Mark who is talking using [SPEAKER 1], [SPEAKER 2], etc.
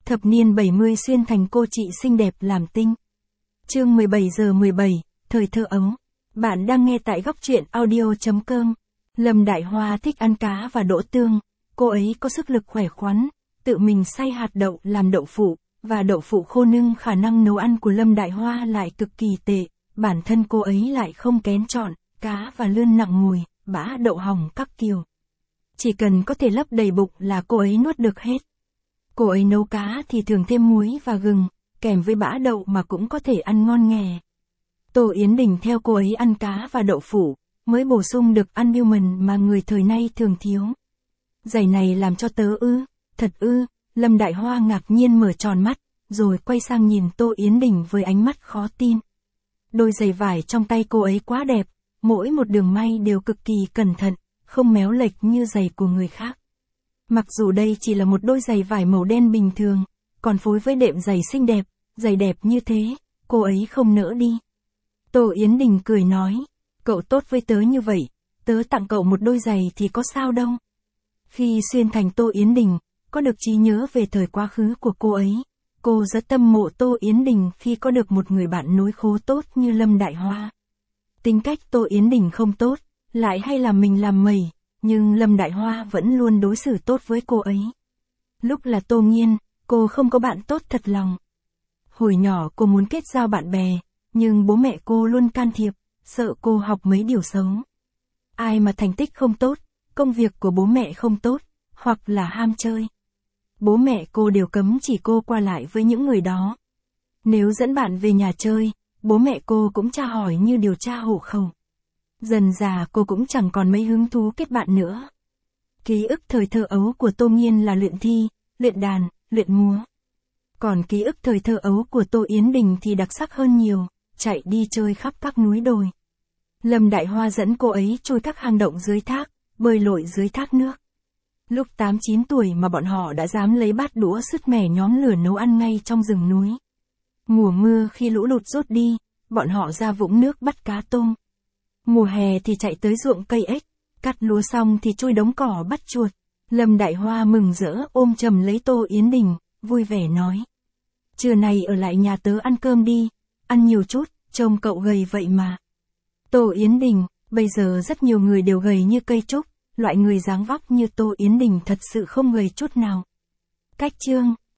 [SPEAKER 1] Thập niên 70 xuyên thành cô chị xinh đẹp làm tinh. Chương 17 giờ 17, thời thơ ấu. Bạn đang nghe tại góc truyện audio.com. Lâm Đại Hoa thích ăn cá và đỗ tương. Cô ấy có sức lực khỏe khoắn, tự mình xay hạt đậu làm đậu phụ, và đậu phụ khô nhưng khả năng nấu ăn của Lâm Đại Hoa lại cực kỳ tệ. Bản thân cô ấy lại không kén chọn, cá và lươn nặng mùi, bã đậu hỏng các kiểu. Chỉ cần có thể lấp đầy bụng là cô ấy nuốt được hết. Cô ấy nấu cá thì thường thêm muối và gừng, kèm với bã đậu mà cũng có thể ăn ngon nghè. Tô Yến Đình theo cô ấy ăn cá và đậu phụ, mới bổ sung được ăn vitamin mà người thời nay thường thiếu. Giày này làm cho tớ ư, thật ư, Lâm Đại Hoa ngạc nhiên mở tròn mắt, rồi quay sang nhìn Tô Yến Đình với ánh mắt khó tin. Đôi giày vải trong tay cô ấy quá đẹp, mỗi một đường may đều cực kỳ cẩn thận, không méo lệch như giày của người khác. Mặc dù đây chỉ là một đôi giày vải màu đen bình thường, còn phối với đệm giày xinh đẹp, giày đẹp như thế, cô ấy không nỡ đi. Tô Yến Đình cười nói, cậu tốt với tớ như vậy, tớ tặng cậu một đôi giày thì có sao đâu. Khi xuyên thành Tô Yến Đình, có được trí nhớ về thời quá khứ của cô ấy, cô rất tâm mộ Tô Yến Đình khi có được một người bạn nối khố tốt như Lâm Đại Hoa. Tính cách Tô Yến Đình không tốt, lại hay làm mình làm mẩy, nhưng Lâm Đại Hoa vẫn luôn đối xử tốt với cô ấy. Lúc là Tô Nghiên, cô không có bạn tốt thật lòng. Hồi nhỏ cô muốn kết giao bạn bè, nhưng bố mẹ cô luôn can thiệp, sợ cô học mấy điều xấu. Ai mà thành tích không tốt, công việc của bố mẹ không tốt, hoặc là ham chơi. Bố mẹ cô đều cấm chỉ cô qua lại với những người đó. Nếu dẫn bạn về nhà chơi, bố mẹ cô cũng tra hỏi như điều tra hộ khẩu. Dần già cô cũng chẳng còn mấy hứng thú kết bạn nữa. Ký ức thời thơ ấu của Tô Nghiên là luyện thi, luyện đàn, luyện múa. Còn ký ức thời thơ ấu của Tô Yến Đình thì đặc sắc hơn nhiều, chạy đi chơi khắp các núi đồi. Lâm Đại Hoa dẫn cô ấy trôi các hang động dưới thác, bơi lội dưới thác nước. Lúc 8-9 tuổi mà bọn họ đã dám lấy bát đũa sứt mẻ nhóm lửa nấu ăn ngay trong rừng núi. Mùa mưa khi lũ lụt rút đi, bọn họ ra vũng nước bắt cá tôm. Mùa hè thì chạy tới ruộng cây ếch, cắt lúa xong thì trôi đống cỏ bắt chuột. Lâm Đại Hoa mừng rỡ ôm chầm lấy Tô Yến Đình, vui vẻ nói. Trưa nay ở lại nhà tớ ăn cơm đi, ăn nhiều chút, trông cậu gầy vậy mà. Tô Yến Đình, bây giờ rất nhiều người đều gầy như cây trúc, loại người dáng vóc như Tô Yến Đình thật sự không gầy chút nào. Cách chương